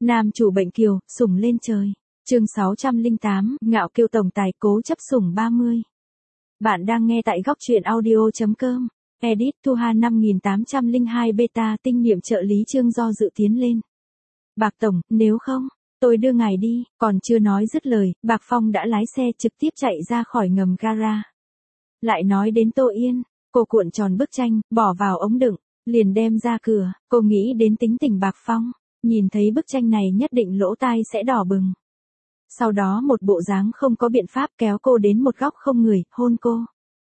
Nam chủ bệnh kiều, sủng lên trời. Chương 608, ngạo kiêu tổng tài cố chấp sủng 30. Bạn đang nghe tại góc truyện audio.com. Edit Thu Hà 5802 beta tinh niệm trợ lý chương do dự tiến lên. Bạc tổng, nếu không, tôi đưa ngài đi. Còn chưa nói dứt lời, Bạc Phong đã lái xe trực tiếp chạy ra khỏi ngầm gara. Lại nói đến Tô Yên, cô cuộn tròn bức tranh, bỏ vào ống đựng, liền đem ra cửa. Cô nghĩ đến tính tình Bạc Phong, nhìn thấy bức tranh này nhất định lỗ tai sẽ đỏ bừng. Sau đó một bộ dáng không có biện pháp kéo cô đến một góc không người, hôn cô.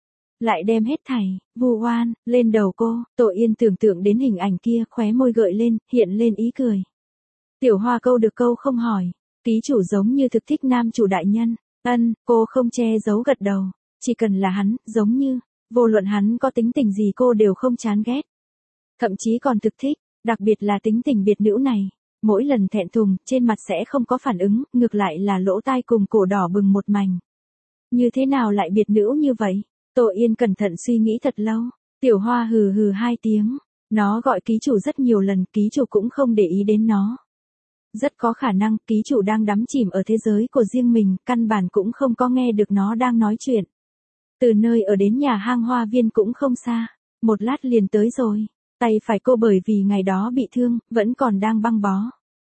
Lại đem hết thảy, vu oan, lên đầu cô. Tô Yên tưởng tượng đến hình ảnh kia, khóe môi gợi lên, hiện lên ý cười. Tiểu Hoa câu được câu không hỏi, ký chủ giống như thực thích nam chủ đại nhân. Cô không che giấu gật đầu. Chỉ cần là hắn, giống như, vô luận hắn có tính tình gì cô đều không chán ghét. Thậm chí còn thực thích, đặc biệt là tính tình biệt nữ này. Mỗi lần thẹn thùng, trên mặt sẽ không có phản ứng, ngược lại là lỗ tai cùng cổ đỏ bừng một mảnh. Như thế nào lại biệt nữ như vậy? Tô Yên cẩn thận suy nghĩ thật lâu. Tiểu Hoa hừ hừ 2 tiếng. Nó gọi ký chủ rất nhiều lần, ký chủ cũng không để ý đến nó. Rất có khả năng ký chủ đang đắm chìm ở thế giới của riêng mình, căn bản cũng không có nghe được nó đang nói chuyện. Từ nơi ở đến nhà hang hoa viên cũng không xa. Một lát liền tới rồi. Tay phải cô bởi vì ngày đó bị thương, vẫn còn đang băng bó.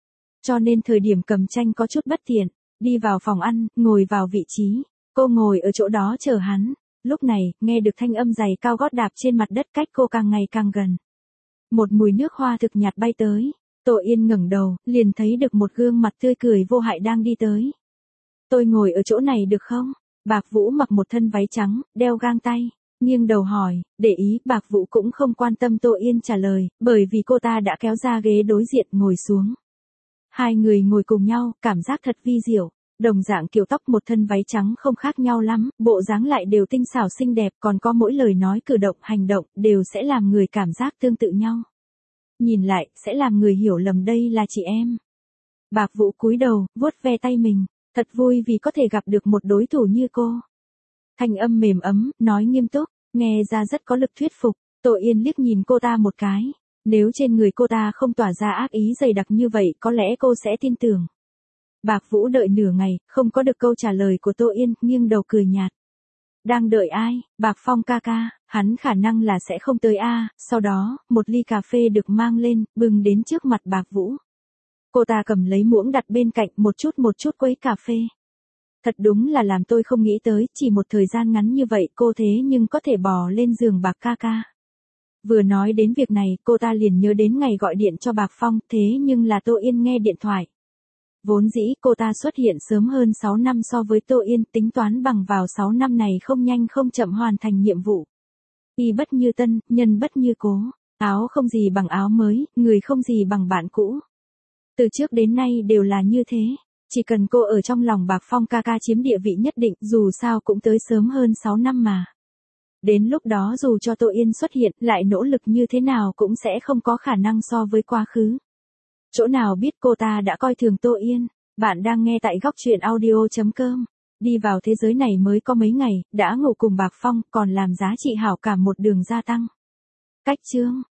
Cho nên thời điểm cầm tranh có chút bất tiện. Đi vào phòng ăn, ngồi vào vị trí. Cô ngồi ở chỗ đó chờ hắn. Lúc này, nghe được thanh âm giày cao gót đạp trên mặt đất cách cô càng ngày càng gần. Một mùi nước hoa thực nhạt bay tới. Tô Yên ngẩng đầu, liền thấy được một gương mặt tươi cười vô hại đang đi tới. Tôi ngồi ở chỗ này được không? Bạc Vũ mặc một thân váy trắng, đeo găng tay. Nghiêng đầu hỏi, để ý, Bạc Vũ cũng không quan tâm Tô Yên trả lời, bởi vì cô ta đã kéo ra ghế đối diện ngồi xuống. Hai người ngồi cùng nhau, cảm giác thật vi diệu. Đồng dạng kiểu tóc một thân váy trắng không khác nhau lắm, bộ dáng lại đều tinh xảo xinh đẹp, còn có mỗi lời nói cử động, hành động, đều sẽ làm người cảm giác tương tự nhau. Nhìn lại, sẽ làm người hiểu lầm đây là chị em. Bạc Vũ cúi đầu, vuốt ve tay mình, thật vui vì có thể gặp được một đối thủ như cô. Thanh âm mềm ấm, nói nghiêm túc, nghe ra rất có lực thuyết phục. Tô Yên liếc nhìn cô ta một cái. Nếu trên người cô ta không tỏa ra ác ý dày đặc như vậy, có lẽ cô sẽ tin tưởng. Bạc Vũ đợi nửa ngày, không có được câu trả lời của Tô Yên, nghiêng đầu cười nhạt. Đang đợi ai? Bạc Phong ca ca, hắn khả năng là sẽ không tới a. Sau đó, một ly cà phê được mang lên, bưng đến trước mặt Bạc Vũ. Cô ta cầm lấy muỗng đặt bên cạnh, một chút quấy cà phê. Thật đúng là làm tôi không nghĩ tới, chỉ một thời gian ngắn như vậy cô thế nhưng có thể bò lên giường Bạc ca ca. Vừa nói đến việc này, cô ta liền nhớ đến ngày gọi điện cho Bạc Phong, thế nhưng là Tô Yên nghe điện thoại. Vốn dĩ cô ta xuất hiện sớm hơn 6 năm so với Tô Yên, tính toán bằng vào 6 năm này không nhanh không chậm hoàn thành nhiệm vụ. Y bất như tân, nhân bất như cố, áo không gì bằng áo mới, người không gì bằng bạn cũ. Từ trước đến nay đều là như thế. Chỉ cần cô ở trong lòng Bạc Phong ca ca chiếm địa vị nhất định, dù sao cũng tới sớm hơn 6 năm mà. Đến lúc đó dù cho Tô Yên xuất hiện, lại nỗ lực như thế nào cũng sẽ không có khả năng so với quá khứ. Chỗ nào biết cô ta đã coi thường Tô Yên. Bạn đang nghe tại góc truyện audio.com. Đi vào thế giới này mới có mấy ngày, đã ngủ cùng Bạc Phong, còn làm giá trị hảo cảm một đường gia tăng. Cách chương,